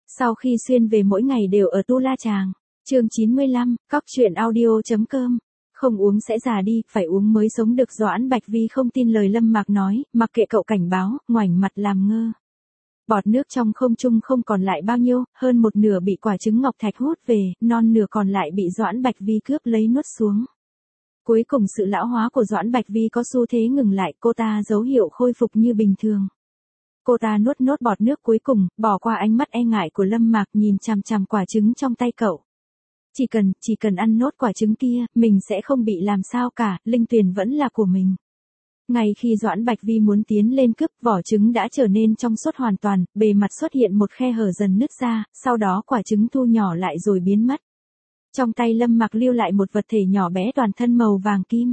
Sau khi xuyên về mỗi ngày đều ở Tu La Chàng. Chương 95, Cóc truyện audio.com. Không uống sẽ già đi, phải uống mới sống được. Doãn Bạch Vi không tin lời Lâm Mạc nói, mặc kệ cậu cảnh báo, ngoảnh mặt làm ngơ. Bọt nước trong không trung không còn lại bao nhiêu, hơn một nửa bị quả trứng ngọc thạch hút về, non nửa còn lại bị Doãn Bạch Vi cướp lấy nuốt xuống. Cuối cùng sự lão hóa của Doãn Bạch Vi có xu thế ngừng lại, cô ta dấu hiệu khôi phục như bình thường. Cô ta nuốt nốt bọt nước cuối cùng, bỏ qua ánh mắt e ngại của Lâm Mạc nhìn chằm chằm quả trứng trong tay cậu. Chỉ cần ăn nốt quả trứng kia, mình sẽ không bị làm sao cả, linh tuyền vẫn là của mình. Ngay khi Doãn Bạch Vi muốn tiến lên cướp, vỏ trứng đã trở nên trong suốt hoàn toàn, bề mặt xuất hiện một khe hở dần nứt ra, sau đó quả trứng thu nhỏ lại rồi biến mất. Trong tay Lâm Mạc lưu lại một vật thể nhỏ bé toàn thân màu vàng kim.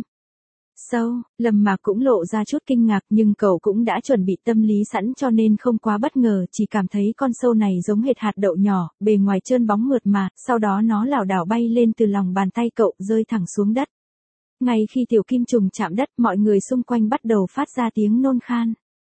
Lâm Mạc cũng lộ ra chút kinh ngạc, nhưng cậu cũng đã chuẩn bị tâm lý sẵn cho nên không quá bất ngờ, chỉ cảm thấy con sâu này giống hệt hạt đậu nhỏ, bề ngoài trơn bóng mượt mà, sau đó nó lảo đảo bay lên từ lòng bàn tay cậu, rơi thẳng xuống đất. Ngay khi tiểu kim trùng chạm đất, mọi người xung quanh bắt đầu phát ra tiếng nôn khan.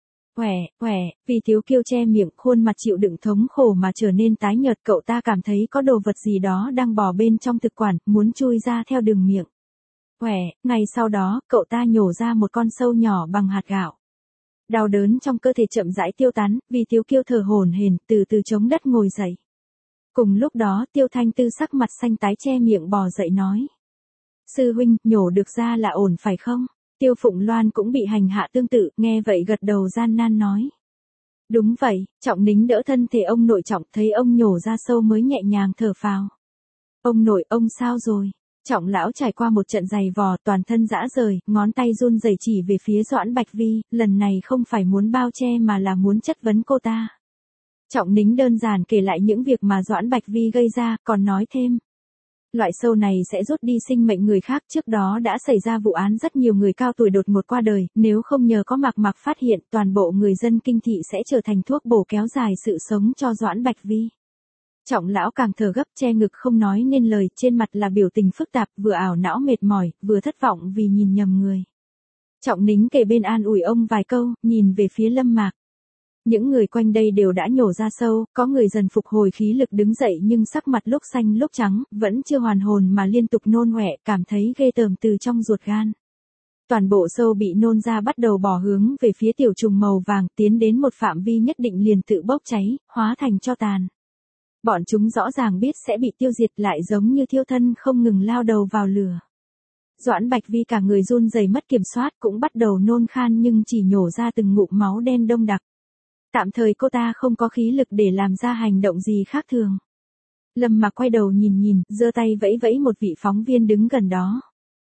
Vì Thiếu Kiêu che miệng, khuôn mặt chịu đựng thống khổ mà trở nên tái nhợt, cậu ta cảm thấy có đồ vật gì đó đang bò bên trong thực quản, muốn chui ra theo đường miệng. Ngày sau đó, cậu ta nhổ ra một con sâu nhỏ bằng hạt gạo. Đau đớn trong cơ thể chậm rãi tiêu tán, vì Thiếu Kiêu thở hổn hển, từ từ chống đất ngồi dậy. Cùng lúc đó, Tiêu Thanh Tư sắc mặt xanh tái che miệng bò dậy nói. Sư huynh, nhổ được ra là ổn phải không? Tiêu Phụng Loan cũng bị hành hạ tương tự, nghe vậy gật đầu gian nan nói. Đúng vậy, Trọng Nính đỡ thân thể ông nội Trọng, thấy ông nhổ ra sâu mới nhẹ nhàng thở phào. Ông nội, ông sao rồi? Trọng lão trải qua một trận giày vò, toàn thân rã rời, ngón tay run rẩy chỉ về phía Doãn Bạch Vi, lần này không phải muốn bao che mà là muốn chất vấn cô ta. Trọng Nính đơn giản kể lại những việc mà Doãn Bạch Vi gây ra, còn nói thêm. Loại sâu này sẽ rút đi sinh mệnh người khác, trước đó đã xảy ra vụ án rất nhiều người cao tuổi đột ngột qua đời, nếu không nhờ có Mạc phát hiện, toàn bộ người dân kinh thị sẽ trở thành thuốc bổ kéo dài sự sống cho Doãn Bạch Vi. Trọng lão càng thở gấp, che ngực không nói nên lời, trên mặt là biểu tình phức tạp, vừa ảo não mệt mỏi, vừa thất vọng vì nhìn nhầm người. Trọng Nính kề bên an ủi ông vài câu, nhìn về phía Lâm Mạc. Những người quanh đây đều đã nhổ ra sâu, có người dần phục hồi khí lực đứng dậy nhưng sắc mặt lúc xanh lúc trắng, vẫn chưa hoàn hồn mà liên tục nôn ọe, cảm thấy ghê tởm từ trong ruột gan. Toàn bộ sâu bị nôn ra bắt đầu bò hướng về phía tiểu trùng màu vàng, tiến đến một phạm vi nhất định liền tự bốc cháy, hóa thành tro tàn. Bọn chúng rõ ràng biết sẽ bị tiêu diệt, lại giống như thiêu thân không ngừng lao đầu vào lửa. Doãn Bạch Vi cả người run rẩy mất kiểm soát, cũng bắt đầu nôn khan nhưng chỉ nhổ ra từng ngụm máu đen đông đặc. Tạm thời cô ta không có khí lực để làm ra hành động gì khác thường. Lâm Mạc quay đầu nhìn, giơ tay vẫy vẫy một vị phóng viên đứng gần đó.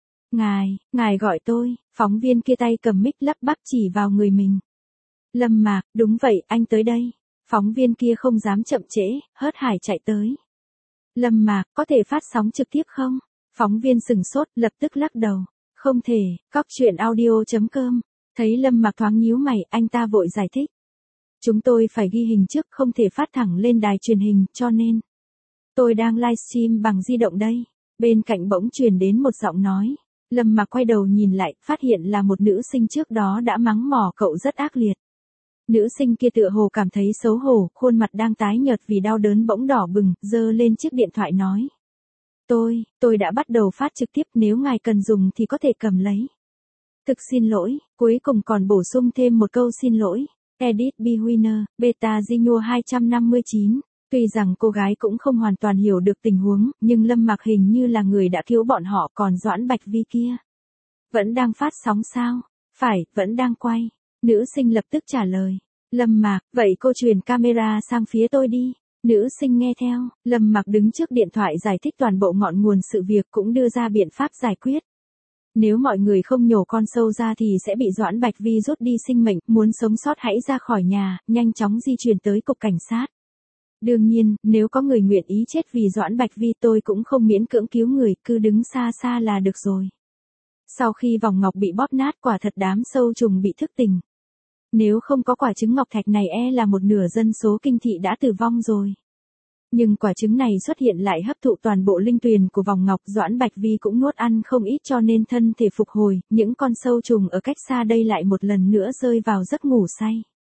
Ngài gọi tôi, phóng viên kia tay cầm mic lắp bắp chỉ vào người mình. Lâm Mạc, đúng vậy, anh tới đây. Phóng viên kia không dám chậm trễ, hớt hải chạy tới. Lâm Mạc, có thể phát sóng trực tiếp không? Phóng viên sừng sốt, lập tức lắc đầu. Không thể, Cóc truyện audio.com. Thấy Lâm Mạc thoáng nhíu mày, anh ta vội giải thích. Chúng tôi phải ghi hình trước, không thể phát thẳng lên đài truyền hình, cho nên. Tôi đang livestream bằng di động đây. Bên cạnh bỗng truyền đến một giọng nói. Lâm Mạc quay đầu nhìn lại, phát hiện là một nữ sinh trước đó đã mắng mỏ cậu rất ác liệt. Nữ sinh kia tựa hồ cảm thấy xấu hổ, khuôn mặt đang tái nhợt vì đau đớn bỗng đỏ bừng, giơ lên chiếc điện thoại nói. Tôi đã bắt đầu phát trực tiếp, nếu ngài cần dùng thì có thể cầm lấy. Thực xin lỗi, cuối cùng còn bổ sung thêm một câu xin lỗi. Edit Bewinner, Beta Zinua 259. Tuy rằng cô gái cũng không hoàn toàn hiểu được tình huống, nhưng Lâm Mạc hình như là người đã cứu bọn họ, còn Doãn Bạch Vi kia. Vẫn đang phát sóng sao? Phải, vẫn đang quay. Nữ sinh lập tức trả lời. Lâm Mạc, vậy cô truyền camera sang phía tôi đi. Nữ sinh nghe theo, Lâm Mạc đứng trước điện thoại giải thích toàn bộ ngọn nguồn sự việc, cũng đưa ra biện pháp giải quyết. Nếu mọi người không nhổ con sâu ra thì sẽ bị Doãn Bạch Vi rút đi sinh mệnh, muốn sống sót hãy ra khỏi nhà, nhanh chóng di chuyển tới cục cảnh sát. Đương nhiên, nếu có người nguyện ý chết vì Doãn Bạch Vi tôi cũng không miễn cưỡng cứu người, cứ đứng xa xa là được rồi. Sau khi vòng ngọc bị bóp nát, quả thật đám sâu trùng bị thức tỉnh. Nếu không có quả trứng ngọc thạch này là một nửa dân số kinh thị đã tử vong rồi. Nhưng quả trứng này xuất hiện lại hấp thụ toàn bộ linh tuyền của vòng ngọc, Doãn Bạch Vi cũng nuốt ăn không ít cho nên thân thể phục hồi, những con sâu trùng ở cách xa đây lại một lần nữa rơi vào giấc ngủ say.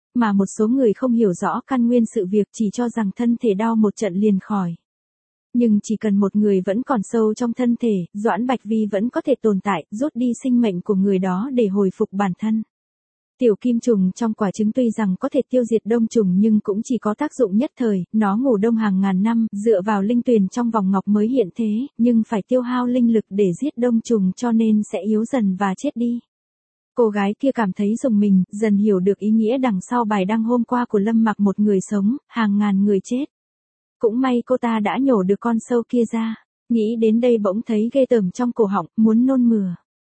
Mà một số người không hiểu rõ căn nguyên sự việc chỉ cho rằng thân thể đau một trận liền khỏi. Nhưng chỉ cần một người vẫn còn sâu trong thân thể, Doãn Bạch Vi vẫn có thể tồn tại, rút đi sinh mệnh của người đó để hồi phục bản thân. Tiểu kim trùng trong quả trứng tuy rằng có thể tiêu diệt đông trùng nhưng cũng chỉ có tác dụng nhất thời, nó ngủ đông hàng ngàn năm, dựa vào linh tuyền trong vòng ngọc mới hiện thế, nhưng phải tiêu hao linh lực để giết đông trùng cho nên sẽ yếu dần và chết đi. Cô gái kia cảm thấy rùng mình, dần hiểu được ý nghĩa đằng sau bài đăng hôm qua của Lâm Mặc, một người sống, hàng ngàn người chết. Cũng may cô ta đã nhổ được con sâu kia ra. Nghĩ đến đây bỗng thấy ghê tởm trong cổ họng, muốn nôn mửa.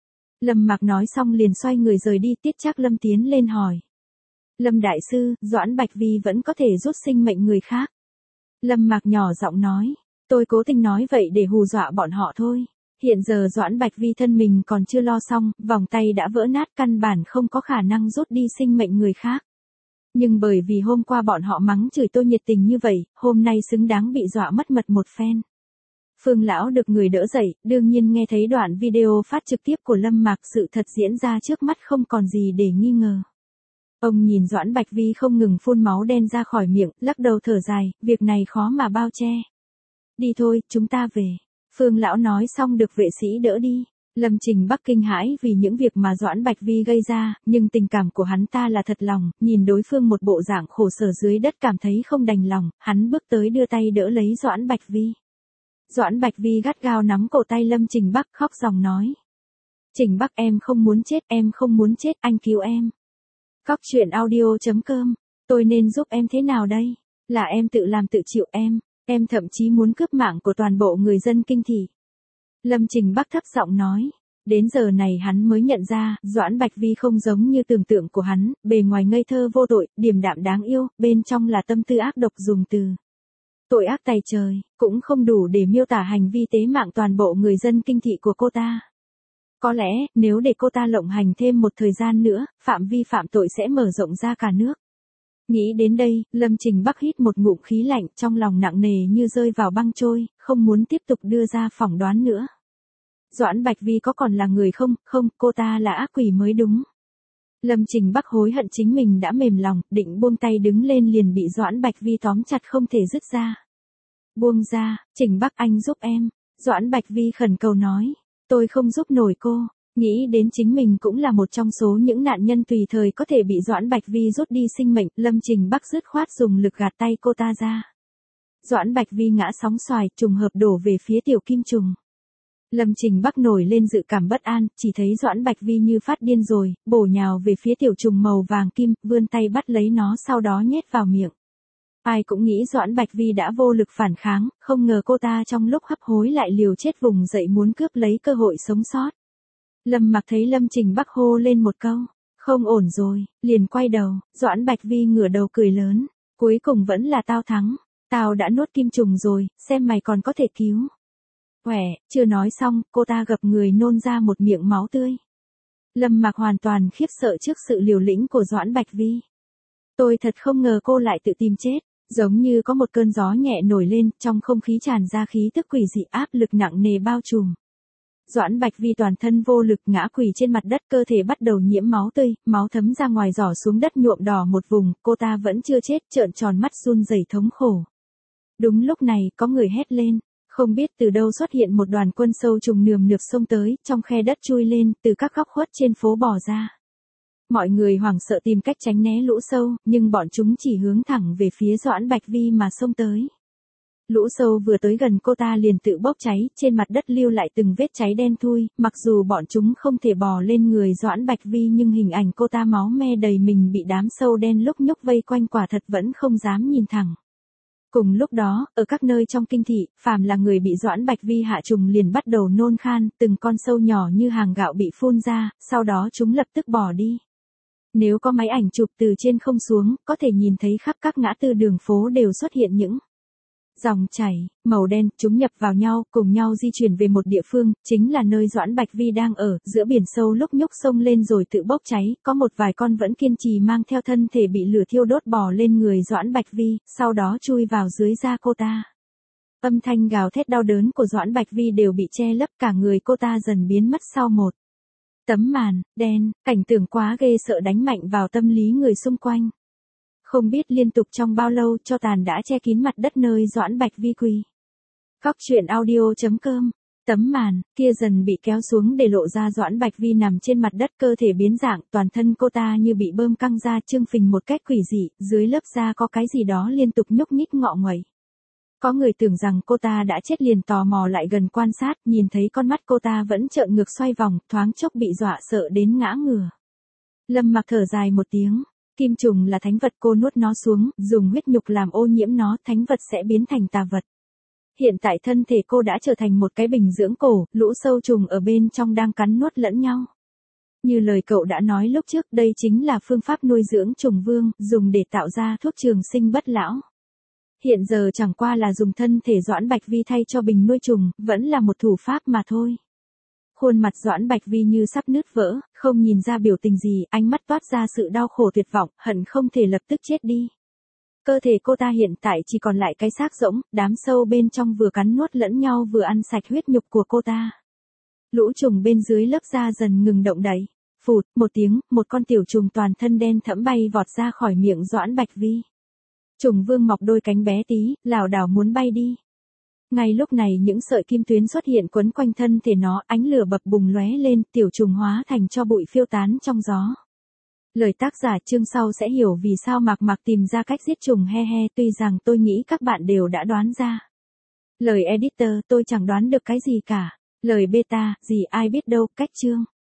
Lâm Mặc nói xong liền xoay người rời đi. Tiết Trác Lâm tiến lên hỏi. Lâm đại sư, Doãn Bạch Vi vẫn có thể rút sinh mệnh người khác. Lâm Mặc nhỏ giọng nói. Tôi cố tình nói vậy để hù dọa bọn họ thôi. Hiện giờ Doãn Bạch Vi thân mình còn chưa lo xong, vòng tay đã vỡ nát, căn bản không có khả năng rút đi sinh mệnh người khác. Nhưng bởi vì hôm qua bọn họ mắng chửi tôi nhiệt tình như vậy, hôm nay xứng đáng bị dọa mất mật một phen. Phương lão được người đỡ dậy, đương nhiên nghe thấy đoạn video phát trực tiếp của Lâm Mặc, sự thật diễn ra trước mắt không còn gì để nghi ngờ. Ông nhìn Doãn Bạch Vi không ngừng phun máu đen ra khỏi miệng, lắc đầu thở dài, việc này khó mà bao che. Đi thôi, chúng ta về. Phương lão nói xong được vệ sĩ đỡ đi. Lâm Trình Bắc kinh hãi vì những việc mà Doãn Bạch Vi gây ra, nhưng tình cảm của hắn ta là thật lòng, nhìn đối phương một bộ dạng khổ sở dưới đất cảm thấy không đành lòng, hắn bước tới đưa tay đỡ lấy Doãn Bạch Vi. Doãn Bạch Vi gắt gao nắm cổ tay Lâm Trình Bắc, khóc ròng nói. Trình Bắc, em không muốn chết, em không muốn chết, anh cứu em. Cóc truyện audio.com, tôi nên giúp em thế nào đây? Là em tự làm tự chịu em thậm chí muốn cướp mạng của toàn bộ người dân Kinh Thị. Lâm Trình Bắc thấp giọng nói. Đến giờ này hắn mới nhận ra, Doãn Bạch Vi không giống như tưởng tượng của hắn, bề ngoài ngây thơ vô tội, điềm đạm đáng yêu, bên trong là tâm tư ác độc, dùng từ tội ác tày trời, cũng không đủ để miêu tả hành vi tế mạng toàn bộ người dân Kinh Thị của cô ta. Có lẽ, nếu để cô ta lộng hành thêm một thời gian nữa, phạm vi phạm tội sẽ mở rộng ra cả nước. Nghĩ đến đây, Lâm Trình Bắc hít một ngụm khí lạnh, trong lòng nặng nề như rơi vào băng trôi, không muốn tiếp tục đưa ra phỏng đoán nữa. Doãn Bạch Vi có còn là người không? Không, cô ta là ác quỷ mới đúng. Lâm Trình Bắc hối hận chính mình đã mềm lòng, định buông tay đứng lên liền bị Doãn Bạch Vi tóm chặt không thể dứt ra. Buông ra, Trình Bắc anh giúp em. Doãn Bạch Vi khẩn cầu nói. Tôi không giúp nổi cô. Nghĩ đến chính mình cũng là một trong số những nạn nhân tùy thời có thể bị Doãn Bạch Vi rút đi sinh mệnh, Lâm Trình Bắc dứt khoát dùng lực gạt tay cô ta ra. Doãn Bạch Vi ngã sóng xoài, trùng hợp đổ về phía tiểu kim trùng. Lâm Trình Bắc nổi lên dự cảm bất an, chỉ thấy Doãn Bạch Vi như phát điên rồi, bổ nhào về phía tiểu trùng màu vàng kim, vươn tay bắt lấy nó sau đó nhét vào miệng. Ai cũng nghĩ Doãn Bạch Vi đã vô lực phản kháng, không ngờ cô ta trong lúc hấp hối lại liều chết vùng dậy muốn cướp lấy cơ hội sống sót. Lâm Mặc thấy Lâm Trình Bắc hô lên một câu, không ổn rồi, liền quay đầu, Doãn Bạch Vi ngửa đầu cười lớn, cuối cùng vẫn là tao thắng, tao đã nuốt kim trùng rồi, xem mày còn có thể cứu. Quẻ, chưa nói xong, cô ta gập người nôn ra một miệng máu tươi. Lâm Mặc hoàn toàn khiếp sợ trước sự liều lĩnh của Doãn Bạch Vi. Tôi thật không ngờ cô lại tự tìm chết, giống như có một cơn gió nhẹ nổi lên, trong không khí tràn ra khí tức quỷ dị, áp lực nặng nề bao trùm. Doãn Bạch Vi toàn thân vô lực ngã quỳ trên mặt đất, cơ thể bắt đầu nhiễm máu tươi, máu thấm ra ngoài rỏ xuống đất nhuộm đỏ một vùng, cô ta vẫn chưa chết, trợn tròn mắt run rẩy thống khổ. Đúng lúc này, có người hét lên, không biết từ đâu xuất hiện một đoàn quân sâu trùng nườm nượp xông tới, trong khe đất chui lên, từ các góc khuất trên phố bò ra. Mọi người hoảng sợ tìm cách tránh né lũ sâu, nhưng bọn chúng chỉ hướng thẳng về phía Doãn Bạch Vi mà xông tới. Lũ sâu vừa tới gần cô ta liền tự bốc cháy, trên mặt đất lưu lại từng vết cháy đen thui, mặc dù bọn chúng không thể bò lên người Doãn Bạch Vi nhưng hình ảnh cô ta máu me đầy mình bị đám sâu đen lúc nhúc vây quanh quả thật vẫn không dám nhìn thẳng. Cùng lúc đó, ở các nơi trong Kinh Thị, phàm là người bị Doãn Bạch Vi hạ trùng liền bắt đầu nôn khan, từng con sâu nhỏ như hàng gạo bị phun ra, sau đó chúng lập tức bỏ đi. Nếu có máy ảnh chụp từ trên không xuống, có thể nhìn thấy khắp các ngã tư đường phố đều xuất hiện những dòng chảy màu đen, chúng nhập vào nhau, cùng nhau di chuyển về một địa phương, chính là nơi Doãn Bạch Vi đang ở, giữa biển sâu lúc nhúc sông lên rồi tự bốc cháy, có một vài con vẫn kiên trì mang theo thân thể bị lửa thiêu đốt bò lên người Doãn Bạch Vi, sau đó chui vào dưới da cô ta. Âm thanh gào thét đau đớn của Doãn Bạch Vi đều bị che lấp, cả người cô ta dần biến mất sau một tấm màn đen, cảnh tượng quá ghê sợ đánh mạnh vào tâm lý người xung quanh. Không biết liên tục trong bao lâu cho tàn đã che kín mặt đất nơi Doãn Bạch Vi quỳ. Cóc truyện audio.com. Tấm màn kia dần bị kéo xuống để lộ ra Doãn Bạch Vi nằm trên mặt đất, cơ thể biến dạng, toàn thân cô ta như bị bơm căng ra trương phình một cách quỷ dị, dưới lớp da có cái gì đó liên tục nhúc nhích ngọ nguậy. Có người tưởng rằng cô ta đã chết liền tò mò lại gần quan sát, nhìn thấy con mắt cô ta vẫn trợn ngược xoay vòng, thoáng chốc bị dọa sợ đến ngã ngửa. Lâm Mặc thở dài một tiếng, kim trùng là thánh vật, cô nuốt nó xuống, dùng huyết nhục làm ô nhiễm nó, thánh vật sẽ biến thành tà vật. Hiện tại thân thể cô đã trở thành một cái bình dưỡng cổ, lũ sâu trùng ở bên trong đang cắn nuốt lẫn nhau. Như lời cậu đã nói lúc trước, đây chính là phương pháp nuôi dưỡng trùng vương, dùng để tạo ra thuốc trường sinh bất lão. Hiện giờ chẳng qua là dùng thân thể Doãn Bạch Vi thay cho bình nuôi trùng, vẫn là một thủ pháp mà thôi. Khuôn mặt Doãn Bạch Vi như sắp nứt vỡ, không nhìn ra biểu tình gì, ánh mắt toát ra sự đau khổ tuyệt vọng, hận không thể lập tức chết đi. Cơ thể cô ta hiện tại chỉ còn lại cái xác rỗng, đám sâu bên trong vừa cắn nuốt lẫn nhau vừa ăn sạch huyết nhục của cô ta. Lũ trùng bên dưới lớp da dần ngừng động đậy. Phụt, một tiếng, một con tiểu trùng toàn thân đen thẫm bay vọt ra khỏi miệng Doãn Bạch Vi. Trùng vương mọc đôi cánh bé tí, lảo đảo muốn bay đi. Ngay lúc này những sợi kim tuyến xuất hiện quấn quanh thân thể nó, ánh lửa bập bùng lóe lên, tiểu trùng hóa thành tro bụi phiêu tán trong gió. Lời tác giả chương sau sẽ hiểu vì sao Mạc Mạc tìm ra cách giết trùng he he, tuy rằng tôi nghĩ các bạn đều đã đoán ra. Lời editor, tôi chẳng đoán được cái gì cả. Lời beta, gì ai biết đâu, cách chương.